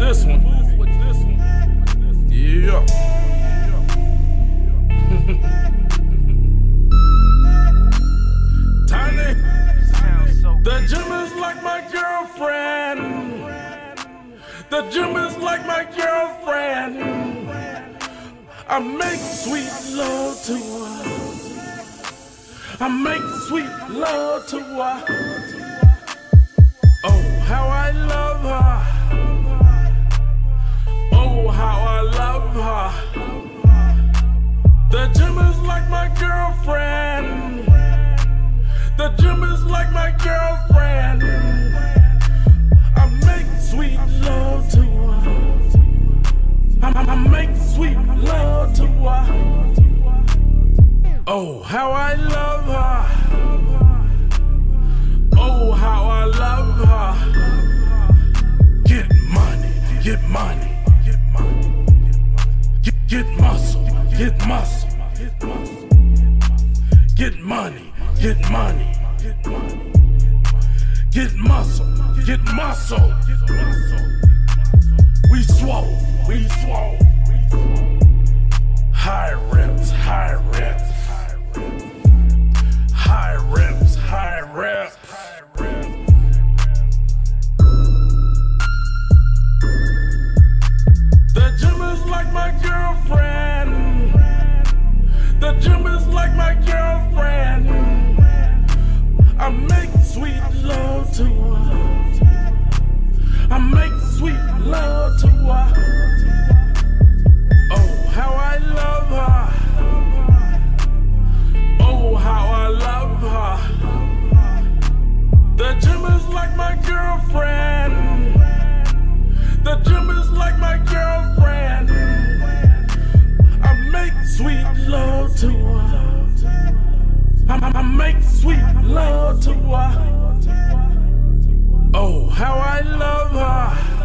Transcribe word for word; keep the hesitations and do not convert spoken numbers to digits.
this one. Yeah. Tiny. The gym is like my girlfriend. The gym is like my girlfriend. I make sweet love to her. I make sweet love to her. Oh, how I love her. Oh, how I love her. The gym is like my girlfriend. The gym is like my girlfriend. I make sweet love to her. I, I make sweet love to her. Oh, how I love her. Oh, how I love her. Get money, get money, get money. Get, get muscle, get muscle, get muscle. Get money, get money, get money. Get muscle, get muscle. We swole, we swole. High reps, high reps. High reps, high reps. The gym is like my girlfriend. The gym is like my girlfriend. I make sweet love to her. I make sweet love to her. Oh, how I love her. Oh, how I love her. The gym is like my girlfriend. The gym is like my girlfriend. I make sweet love to her. I, I make sweet love to her. Oh, how I love her.